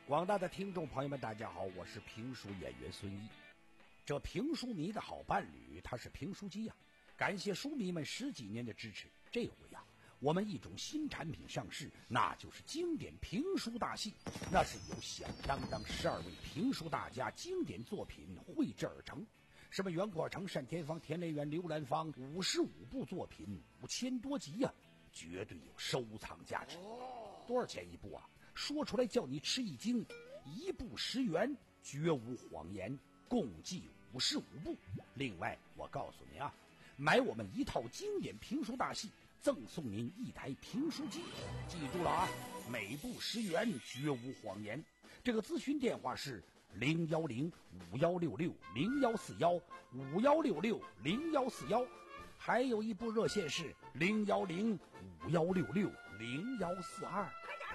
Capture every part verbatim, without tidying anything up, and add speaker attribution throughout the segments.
Speaker 1: 广大的听众朋友们，大家好，我是评书演员孙一。这评书迷的好伴侣，他是评书机呀、啊！感谢书迷们十几年的支持。这回呀、啊，我们一种新产品上市，那就是经典评书大戏。那是由响当当十二位评书大家经典作品绘制而成，什么袁阔成、单田芳、田连元、刘兰芳，五十五部作品，五千多集呀、啊，绝对有收藏价值。多少钱一部啊？说出来叫你吃一惊，一部十元，绝无谎言，共计五十五部。另外我告诉你啊，买我们一套经典评书大戏，赠送您一台评书机。记住了啊，每部十元，绝无谎言。这个咨询电话是零幺零五幺六六零幺四幺五幺六六零幺四幺，还有一部热线是零幺零五幺六六零幺四二。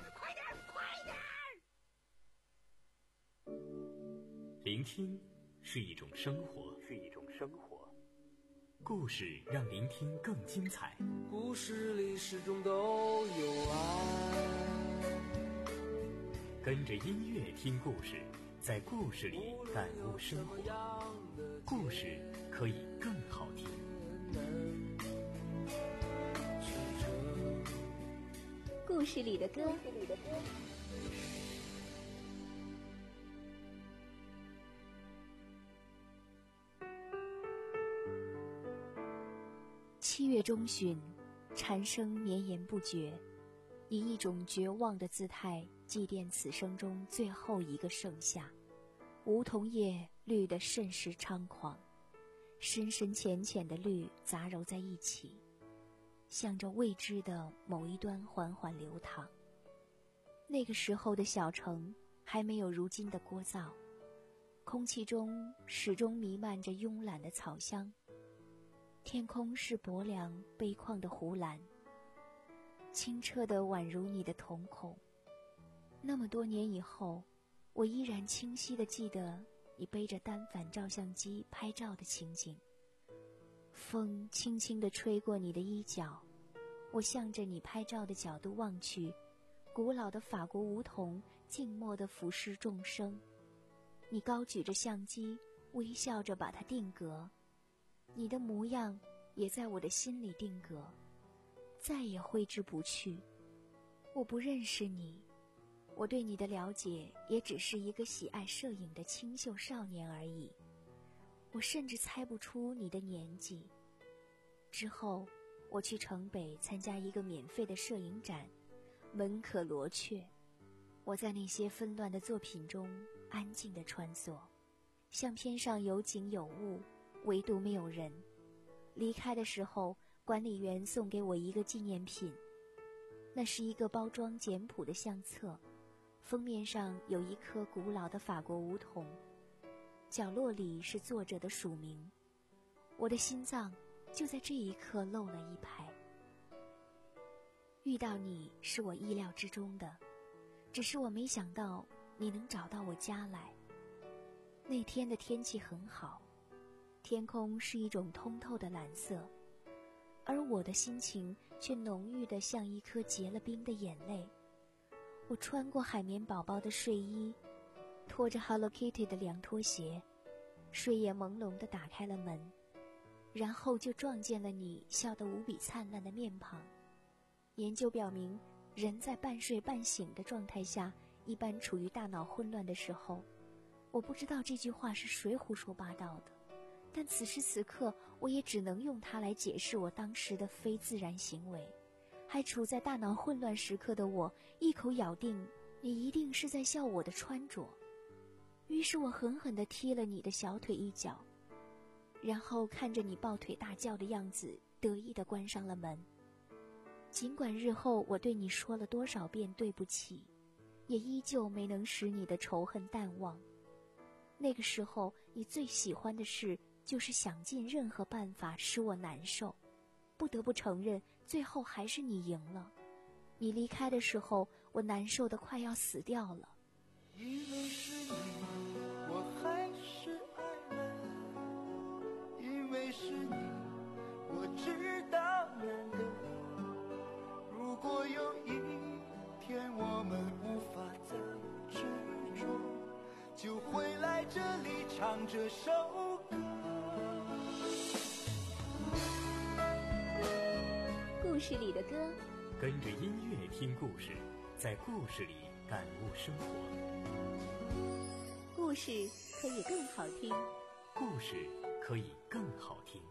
Speaker 2: 聆听是一种生活，是一种生活。故事让聆听更精彩。
Speaker 3: 故事里始终都有爱。
Speaker 2: 跟着音乐听故事，在故事里感悟生活。故事可以更好听。
Speaker 4: 故事里的歌。七月中旬，蝉声绵延不绝，以一种绝望的姿态祭奠此生中最后一个盛夏。梧桐叶绿得甚是猖狂，深深浅浅的绿杂糅在一起，向着未知的某一端缓缓流淌。那个时候的小城还没有如今的聒噪，空气中始终弥漫着慵懒的草香。天空是薄凉悲旷的湖蓝，清澈的宛如你的瞳孔。那么多年以后，我依然清晰地记得你背着单反照相机拍照的情景。风轻轻地吹过你的衣角，我向着你拍照的角度望去，古老的法国梧桐静默地俯视众生。你高举着相机，微笑着把它定格，你的模样也在我的心里定格，再也挥之不去。我不认识你，我对你的了解也只是一个喜爱摄影的清秀少年而已。我甚至猜不出你的年纪。之后我去城北参加一个免费的摄影展，门可罗雀。我在那些纷乱的作品中安静地穿梭，相片上有景有物，唯独没有人。离开的时候，管理员送给我一个纪念品，那是一个包装简朴的相册，封面上有一棵古老的法国梧桐，角落里是作者的署名。我的心脏就在这一刻漏了一拍。遇到你是我意料之中的，只是我没想到你能找到我家来。那天的天气很好，天空是一种通透的蓝色，而我的心情却浓郁得像一颗结了冰的眼泪。我穿过海绵宝宝的睡衣，拖着 Hello Kitty 的凉拖鞋，睡眼朦胧地打开了门，然后就撞见了你笑得无比灿烂的面庞。研究表明，人在半睡半醒的状态下，一般处于大脑混乱的时候。我不知道这句话是谁胡说八道的，但此时此刻我也只能用它来解释我当时的非自然行为。还处在大脑混乱时刻的我，一口咬定你一定是在笑我的穿着。于是我狠狠地踢了你的小腿一脚，然后看着你抱腿大叫的样子，得意地关上了门。尽管日后我对你说了多少遍对不起，也依旧没能使你的仇恨淡忘。那个时候你最喜欢的事就是想尽任何办法使我难受，不得不承认，最后还是你赢了。你离开的时候，我难受得快要死掉了。
Speaker 3: 因为是你，我还是爱了，因为是你，我知道难得。如果有一天我们无法再执唱这首歌。
Speaker 4: 故事里的歌，
Speaker 2: 跟着音乐听故事，在故事里感悟生活。
Speaker 4: 故事可以更好听，
Speaker 2: 故事可以更好听。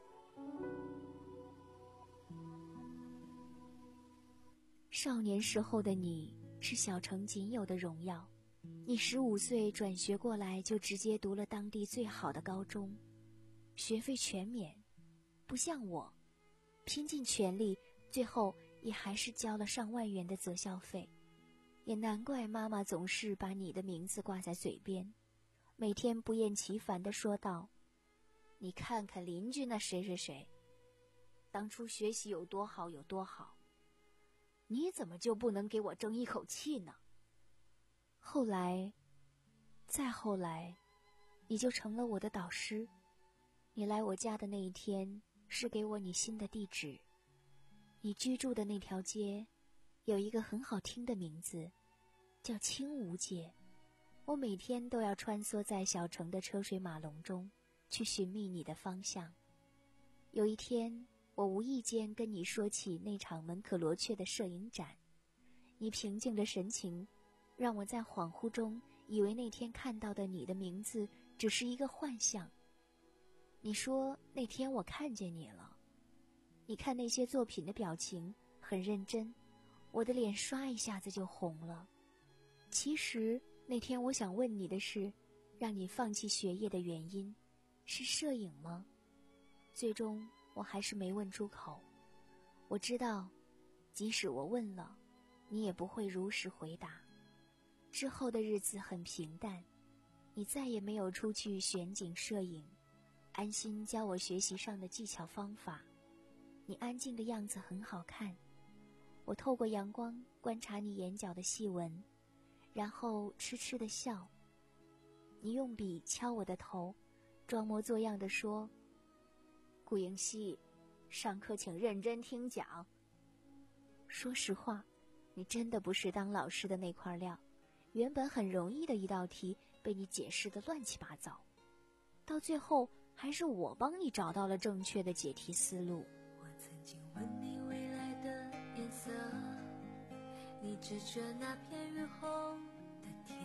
Speaker 4: 少年时候的你是小城仅有的荣耀，你十五岁转学过来就直接读了当地最好的高中，学费全免，不像我，拼尽全力，最后也还是交了上万元的择校费。也难怪妈妈总是把你的名字挂在嘴边，每天不厌其烦地说道：你看看邻居那谁谁谁，当初学习有多好有多好，你怎么就不能给我争一口气呢？后来，再后来，你就成了我的导师。你来我家的那一天，是给我你新的地址。你居住的那条街，有一个很好听的名字，叫青梧街。我每天都要穿梭在小城的车水马龙中，去寻觅你的方向。有一天，我无意间跟你说起那场门可罗雀的摄影展，你平静的神情让我在恍惚中以为那天看到的你的名字只是一个幻象。你说那天我看见你了，你看那些作品的表情很认真，我的脸刷一下子就红了。其实那天我想问你的是，让你放弃学业的原因是摄影吗？最终我还是没问出口。我知道，即使我问了，你也不会如实回答。之后的日子很平淡，你再也没有出去选景摄影，安心教我学习上的技巧方法。你安静的样子很好看，我透过阳光观察你眼角的细纹，然后痴痴的笑。你用笔敲我的头，装模作样的说：顾英熙，上课请认真听讲。说实话，你真的不是当老师的那块料，原本很容易的一道题被你解释得乱七八糟，到最后还是我帮你找到了正确的解题思路。
Speaker 5: 我曾经问你未来的颜色，你指着那片雨后的天，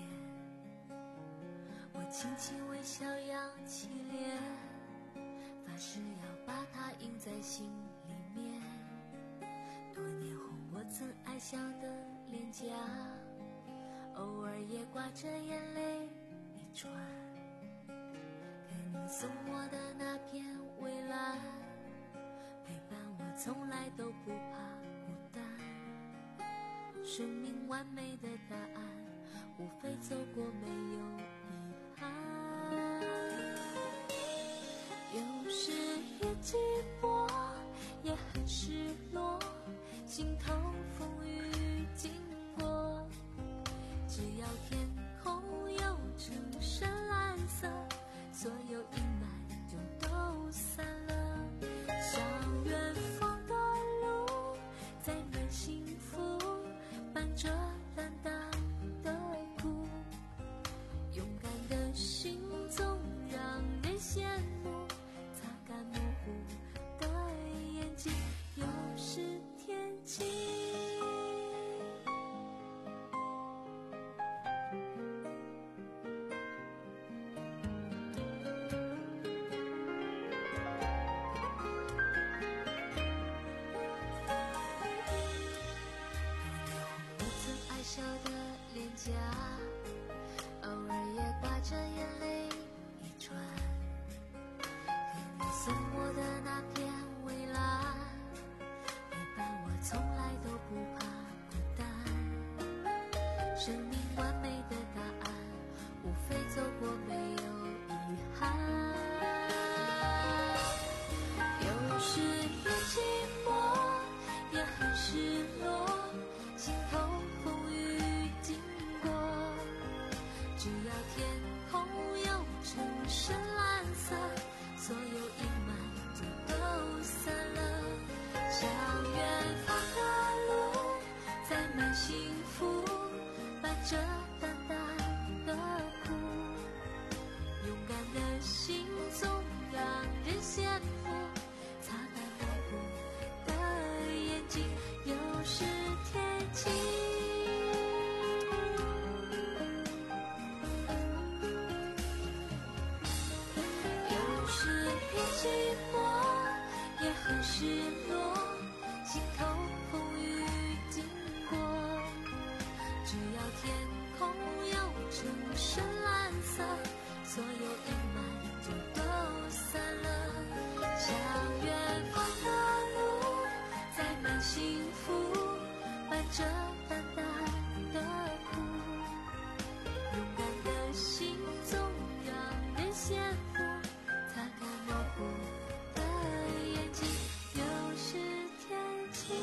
Speaker 5: 我轻轻微笑扬起脸，发誓要把它印在心里面。多年后我曾爱笑的脸颊，偶尔也挂着眼泪一串，给你送我的那片蔚蓝，陪伴我从来都不怕孤单。生命完美的答案，无非走过没有遗憾。有时也寂寞，也很失落，心头风雨经过，只要天空有城深蓝色，所有阴霾就都散了。向远方的路载满幸福，伴着淡淡的苦，勇敢的心总让人羡慕，擦干模糊的眼睛。有时天晴，我曾爱笑的脸颊，偶尔也挂着眼泪一串，给你送我的那片蔚蓝，陪伴我从来都不怕孤单。生命完美的答案，无非走过没有遗憾。有时也寂寞，也很失落，心头风雨经过，只要天空有城深蓝色，所有阴霾就都散了。向远方的路载满幸福，伴着淡淡的苦，勇敢要天空又成深蓝色，所有阴霾就都散了。像远方的路，载满幸福，伴着淡淡的苦。勇敢的心总让人羡慕，擦干模糊的眼睛，又是天晴。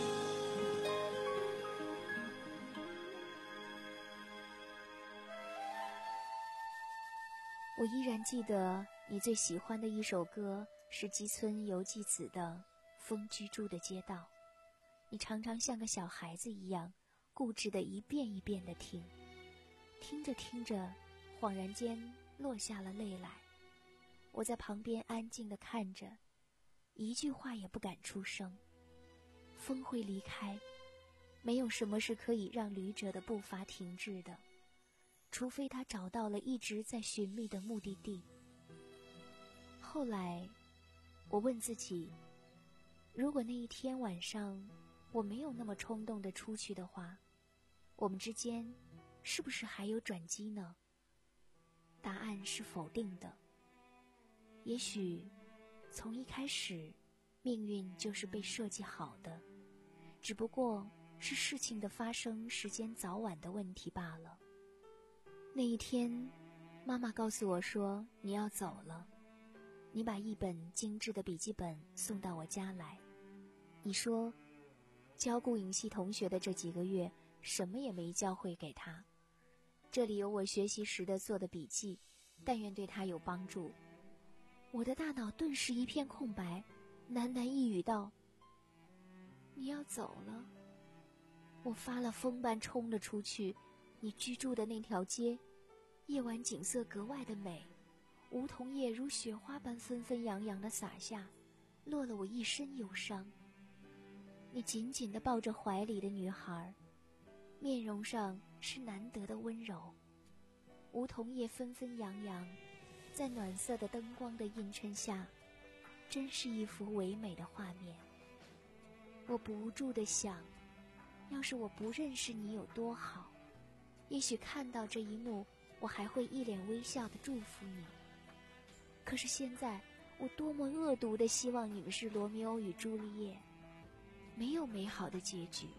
Speaker 4: 我依然记得你最喜欢的一首歌是吉村由纪子的《风居住的街道》，你常常像个小孩子一样固执地一遍一遍地听，听着听着恍然间落下了泪来。我在旁边安静地看着，一句话也不敢出声。风会离开，没有什么是可以让旅者的步伐停滞的，除非他找到了一直在寻觅的目的地。后来我问自己，如果那一天晚上我没有那么冲动地出去的话，我们之间是不是还有转机呢？答案是否定的。也许从一开始命运就是被设计好的，只不过是事情的发生时间早晚的问题罢了。那一天，妈妈告诉我说你要走了，你把一本精致的笔记本送到我家来。你说教顾影系同学的这几个月什么也没教会给他，这里有我学习时的做的笔记，但愿对他有帮助。我的大脑顿时一片空白，喃喃一语道：你要走了。我发了疯般冲了出去，你居住的那条街，夜晚景色格外的美，梧桐叶如雪花般纷纷扬扬地洒下，落了我一身忧伤。你紧紧地抱着怀里的女孩，面容上是难得的温柔。梧桐叶纷纷扬扬，在暖色的灯光的映衬下，真是一幅唯美的画面。我不住地想，要是我不认识你有多好，也许看到这一幕，我还会一脸微笑地祝福你。可是现在，我多么恶毒地希望你们是罗密欧与朱丽叶，没有美好的结局。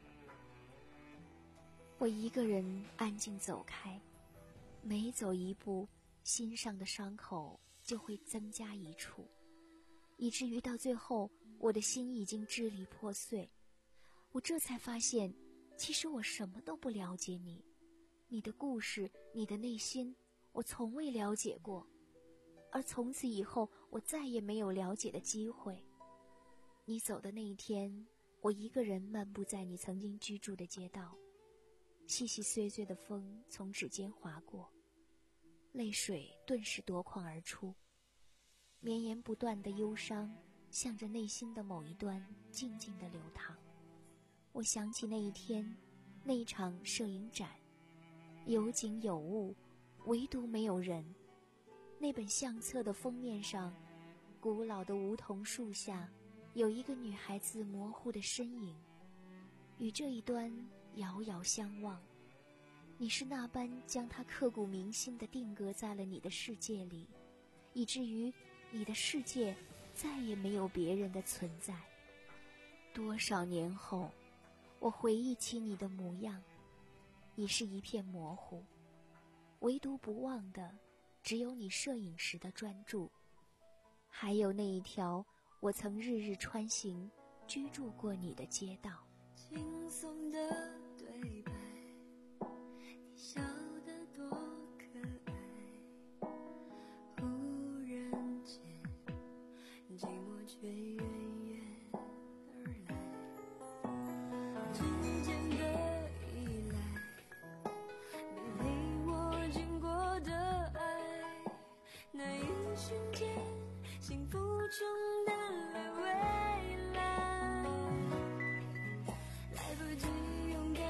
Speaker 4: 我一个人安静走开，每走一步，心上的伤口就会增加一处，以至于到最后，我的心已经支离破碎。我这才发现，其实我什么都不了解你，你的故事，你的内心，我从未了解过，而从此以后，我再也没有了解的机会。你走的那一天，我一个人漫步在你曾经居住的街道，细细碎碎的风从指尖划过，泪水顿时夺眶而出，绵延不断的忧伤向着内心的某一端静静地流淌。我想起那一天，那一场摄影展，有景有物，唯独没有人。那本相册的封面上，古老的梧桐树下，有一个女孩子模糊的身影，与这一端遥遥相望。你是那般将它刻骨铭心地定格在了你的世界里，以至于你的世界再也没有别人的存在。多少年后，我回忆起你的模样，已是一片模糊，唯独不忘的只有你摄影时的专注，还有那一条我曾日日穿行居住过你的街道。
Speaker 5: 轻松的对白，你笑得多可爱，忽然间寂寞却远远而来，之间的依赖，没陪我经过的爱，那一瞬间幸福冲淡了未来，来不及勇敢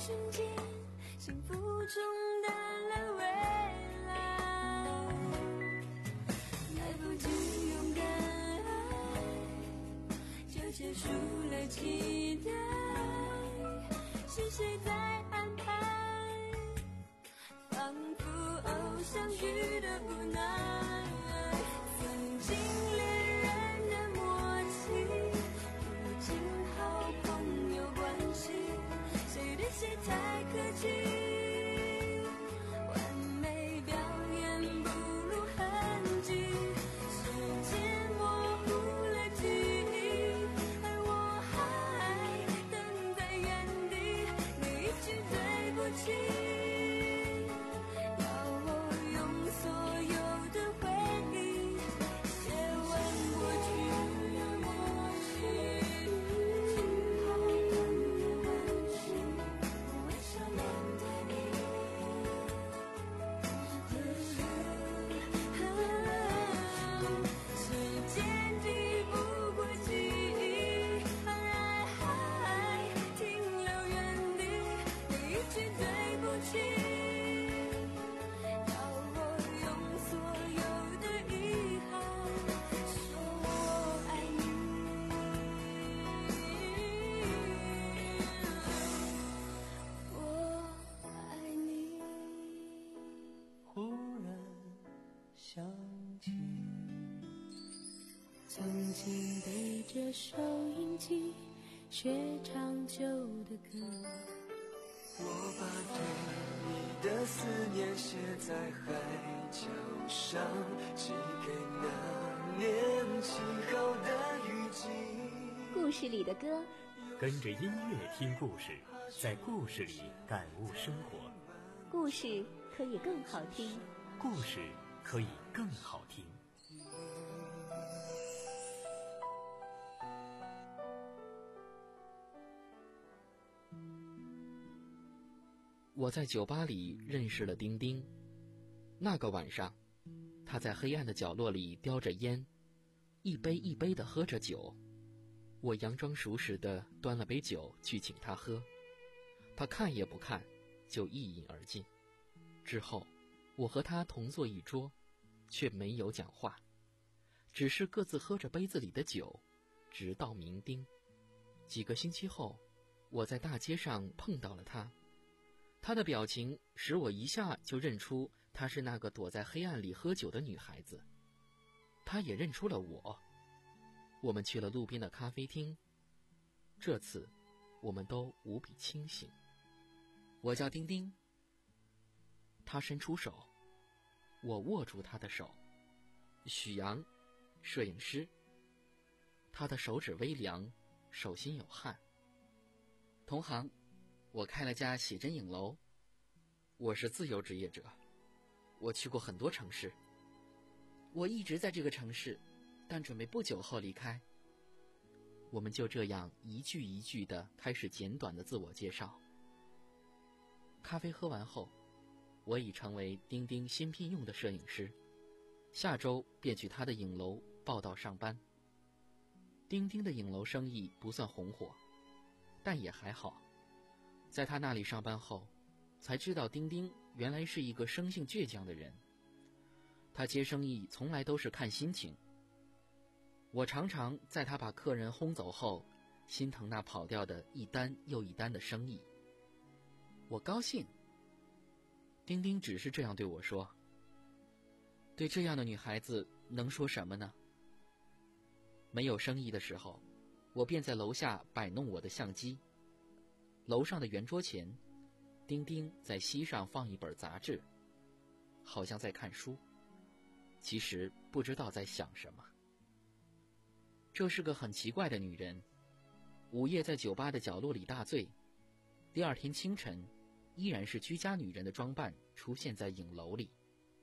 Speaker 5: 瞬间，幸福冲淡了未来，来不及勇敢爱，就结束了期待，是谁在安排？仿佛偶像剧的无奈，曾经恋人的默契，如今好朋友关系，谁对谁太客气，完美表演不露痕迹，时间模糊了记忆，而我还等在原地，那一句对不起，要我用所有的回忆写完过去的默契，幸好朋友关系，我微笑面对你。时间抵不过记忆，而爱还停留原地，那一句对不起，要我用所有的遗憾说我爱你，我爱你。
Speaker 3: 忽然想起，
Speaker 5: 曾经背着收音机学唱旧的歌，
Speaker 3: 我把对你的思念写在海角上，寄给那年起好的雨季。
Speaker 4: 故事里的歌，
Speaker 2: 跟着音乐听故事，在故事里感悟生活，
Speaker 4: 故事可以更好听。
Speaker 2: 故事可以更好听。
Speaker 6: 我在酒吧里认识了丁丁。那个晚上，他在黑暗的角落里叼着烟，一杯一杯地喝着酒。我佯装熟识地端了杯酒去请他喝，他看也不看，就一饮而尽。之后，我和他同坐一桌，却没有讲话，只是各自喝着杯子里的酒，直到酩酊。几个星期后，我在大街上碰到了他。她的表情使我一下就认出她是那个躲在黑暗里喝酒的女孩子，她也认出了我。我们去了路边的咖啡厅，这次我们都无比清醒。我叫丁丁。她伸出手，我握住她的手。许阳，摄影师。他的手指微凉，手心有汗。同行，我开了家写真影楼。我是自由职业者，我去过很多城市。我一直在这个城市，但准备不久后离开。我们就这样一句一句地开始简短的自我介绍。咖啡喝完后，我已成为丁丁新聘用的摄影师，下周便去他的影楼报到上班。丁丁的影楼生意不算红火，但也还好。在他那里上班后，才知道丁丁原来是一个生性倔强的人。他接生意从来都是看心情。我常常在他把客人轰走后，心疼那跑掉的一单又一单的生意。我高兴。丁丁只是这样对我说。对这样的女孩子能说什么呢？没有生意的时候，我便在楼下摆弄我的相机。楼上的圆桌前，丁丁在膝上放一本杂志，好像在看书，其实不知道在想什么。这是个很奇怪的女人，午夜在酒吧的角落里大醉，第二天清晨依然是居家女人的装扮出现在影楼里。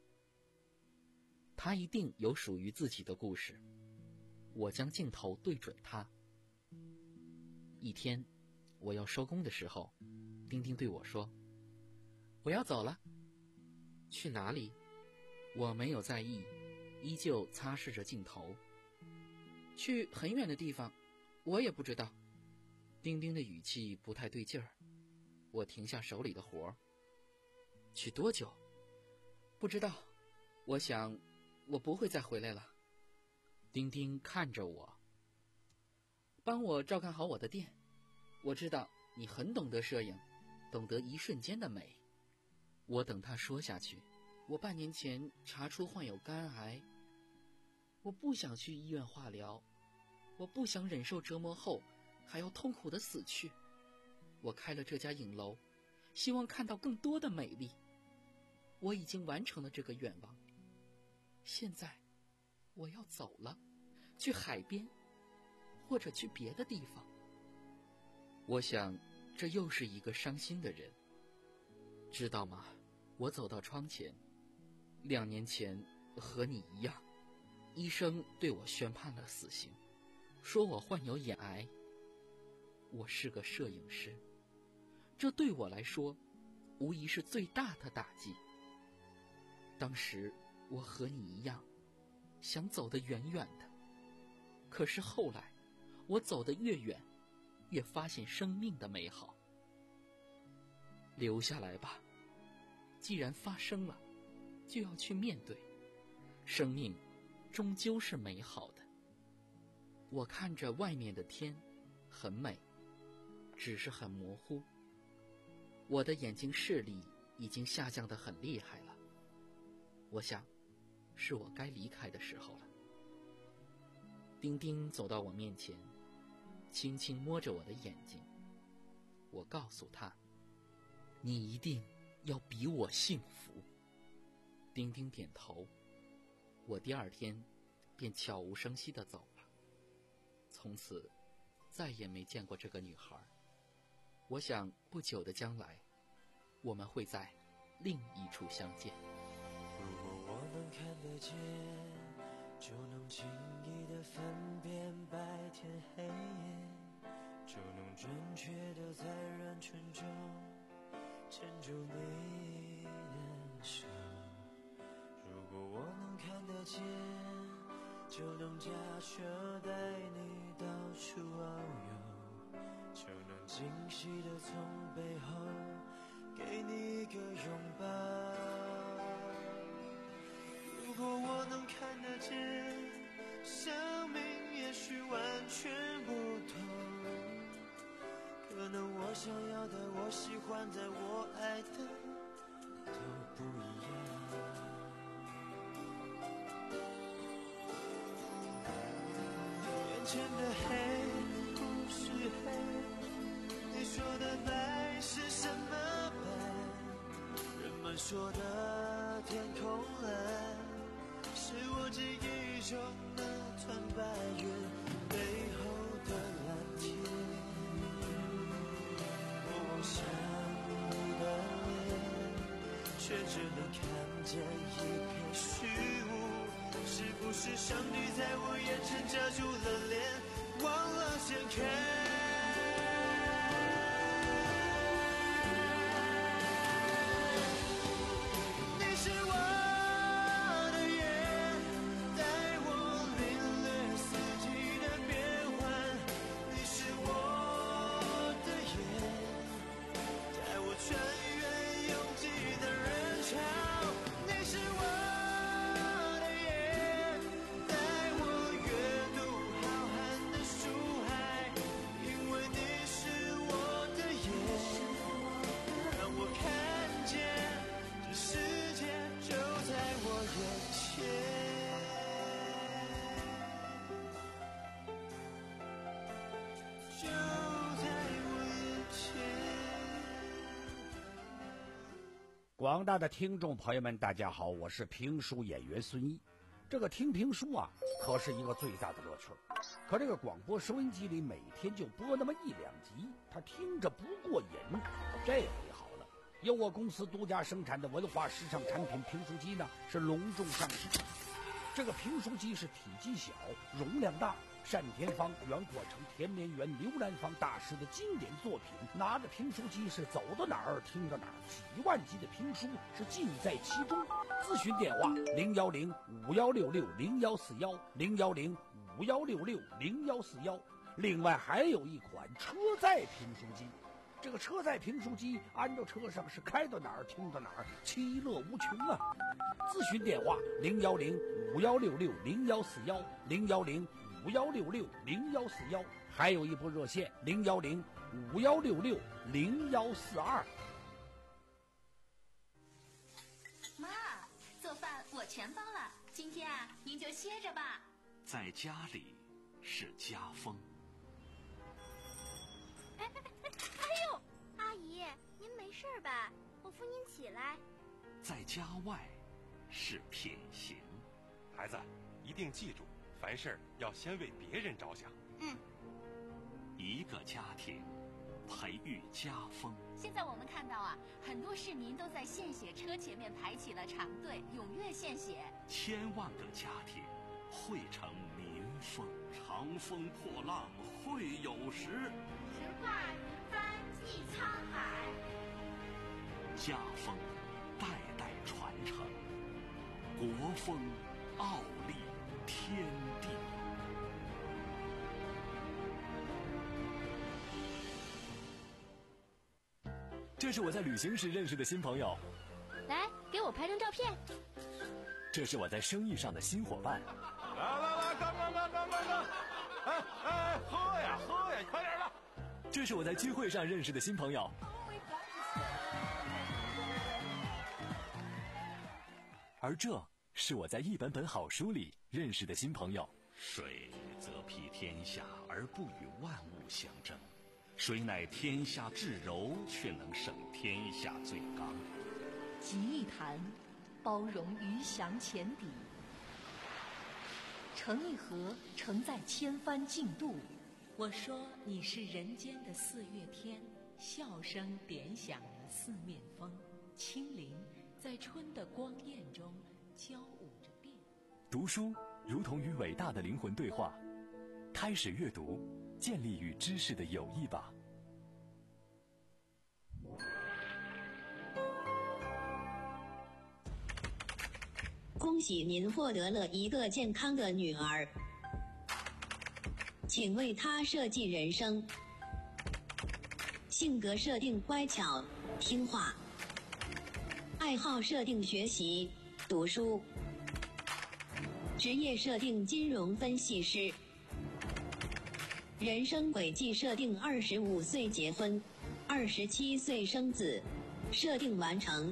Speaker 6: 她一定有属于自己的故事。我将镜头对准她。一天我要收工的时候，丁丁对我说，我要走了。去哪里？我没有在意，依旧擦拭着镜头。去很远的地方，我也不知道。丁丁的语气不太对劲儿。 我停下手里的活儿。去多久？不知道，我想我不会再回来了。丁丁看着我，帮我照看好我的店。我知道你很懂得摄影，懂得一瞬间的美。我等他说下去。我半年前查出患有肝癌，我不想去医院化疗，我不想忍受折磨后还要痛苦的死去。我开了这家影楼，希望看到更多的美丽。我已经完成了这个愿望，现在我要走了，去海边，或者去别的地方。我想这又是一个伤心的人，知道吗？我走到窗前，两年前和你一样，医生对我宣判了死刑，说我患有眼癌。我是个摄影师，这对我来说无疑是最大的打击。当时我和你一样，想走得远远的，可是后来我走得越远，越发现生命的美好。留下来吧，既然发生了，就要去面对，生命终究是美好的。我看着外面的天，很美，只是很模糊。我的眼睛视力已经下降得很厉害了，我想是我该离开的时候了。丁丁走到我面前，轻轻摸着我的眼睛。我告诉他，你一定要比我幸福。丁丁点头。我第二天便悄无声息地走了，从此再也没见过这个女孩。我想不久的将来，我们会在另一处相见。
Speaker 3: 如果我能看得见，就能轻易地分辨白天黑夜，就能准确地在人群中牵住你的手。如果我能看得见，就能驾车带你到处遨游，就能惊喜地从背后给你一个拥抱。如果我能看得见，生命也许完全不同，可能我想要的，我喜欢的，我爱的都不一样。眼前的黑不是黑，你说的白是什么白？人们说的天空蓝，是我记忆中那团白云背后的蓝天。我望向你的脸，却只能看见一片虚无。是不是上帝在我眼前遮住了脸，忘了掀开？
Speaker 1: 广大的听众朋友们，大家好，我是评书演员孙一。这个听评书啊，可是一个最大的乐趣。可这个广播收音机里每天就播那么一两集，他听着不过瘾。这回好了，由我公司独家生产的文化时尚产品评书机呢，是隆重上市。这个评书机是体积小，容量大，单田芳、袁阔成、田连元、刘兰芳大师的经典作品。拿着评书机是走到哪儿听到哪儿，几万集的评书是尽在其中。咨询电话零幺零五幺六六零幺四幺零幺零五幺六六零幺四幺。另外还有一款车载评书机， 这个车载评书机安到车上是开到哪儿听到哪儿，其乐无穷啊！咨询电话零幺零五幺六六零幺四幺零幺零五幺六六零幺四幺，还有一部热线零幺零五幺六六零幺四二。
Speaker 7: 妈，做饭我全包了，今天啊您就歇着吧。
Speaker 8: 在家里是家风。
Speaker 9: 哎哎哎哎呦，阿姨，您没事吧？我扶您起来。
Speaker 8: 在家外是品行。
Speaker 10: 孩子，一定记住，凡事要先为别人着想。
Speaker 7: 嗯。
Speaker 8: 一个家庭培育家风。
Speaker 7: 现在我们看到啊，很多市民都在献血车前面排起了长队，踊跃献血。
Speaker 8: 千万个家庭汇成民风。长风破浪会有时，
Speaker 9: 直挂云帆济沧海。
Speaker 8: 家风代代传承，国风傲立天地。
Speaker 11: 这是我在旅行时认识的新朋友，
Speaker 9: 来，给我拍张照片。
Speaker 11: 这是我在生意上的新伙伴。
Speaker 10: 来来来，干干干干干干！哎哎，喝呀喝呀，快点的！
Speaker 11: 这是我在聚会上认识的新朋友。而这是我在一本本好书里认识的新朋友。
Speaker 8: 水则披天下而不与万物相争，谁乃天下至柔，却能胜天下最刚。
Speaker 12: 集一坛，包容鱼翔浅底；盛一盒，盛在千帆竞渡。我说你是人间的四月天，笑声点响了四面风，清灵在春的光艳中交舞着变。
Speaker 11: 读书如同与伟大的灵魂对话，开始阅读，建立与知识的友谊吧。
Speaker 13: 恭喜您获得了一个健康的女儿，请为她设计人生。性格设定乖巧听话，爱好设定学习读书，职业设定金融分析师，人生轨迹设定二十五岁结婚，二十七岁生子，设定完成。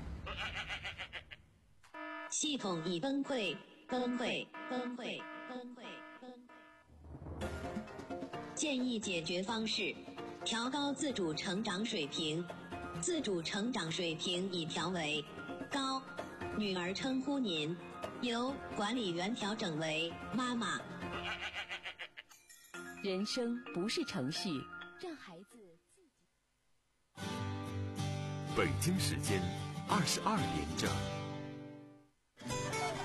Speaker 13: 系统已崩溃，崩溃，崩溃，崩溃，崩溃。建议解决方式：调高自主成长水平。自主成长水平已调为高。女儿称呼您，由管理员调整为妈妈。
Speaker 12: 人生不是程序，让孩子自己。
Speaker 14: 北京时间二十二点整。